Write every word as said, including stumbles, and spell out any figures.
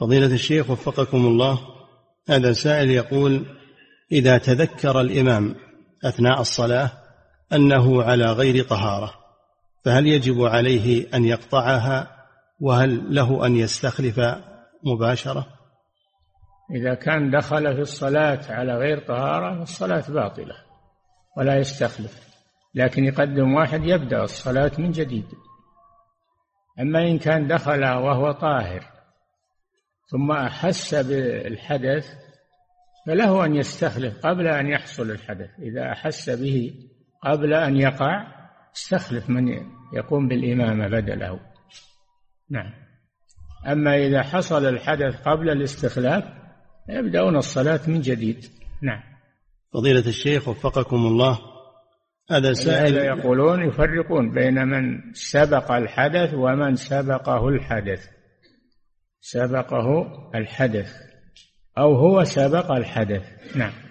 فضيلة الشيخ وفقكم الله، هذا سائل يقول: إذا تذكر الإمام أثناء الصلاة أنه على غير طهارة فهل يجب عليه أن يقطعها، وهل له أن يستخلف مباشرة؟ إذا كان دخل في الصلاة على غير طهارة فالصلاة باطلة ولا يستخلف، لكن يقدم واحد يبدأ الصلاة من جديد. أما إن كان دخل وهو طاهر ثم أحس بالحدث فله أن يستخلف قبل أن يحصل الحدث. إذا أحس به قبل أن يقع استخلف من يقوم بالإمامة بدله. نعم. أما إذا حصل الحدث قبل الاستخلاف يبدأون الصلاة من جديد. نعم. فضيلة الشيخ وفقكم الله، هذا سائل يقولون يفرقون بين من سبق الحدث ومن سبقه الحدث. سبقه الحدث أو هو سبق الحدث. نعم.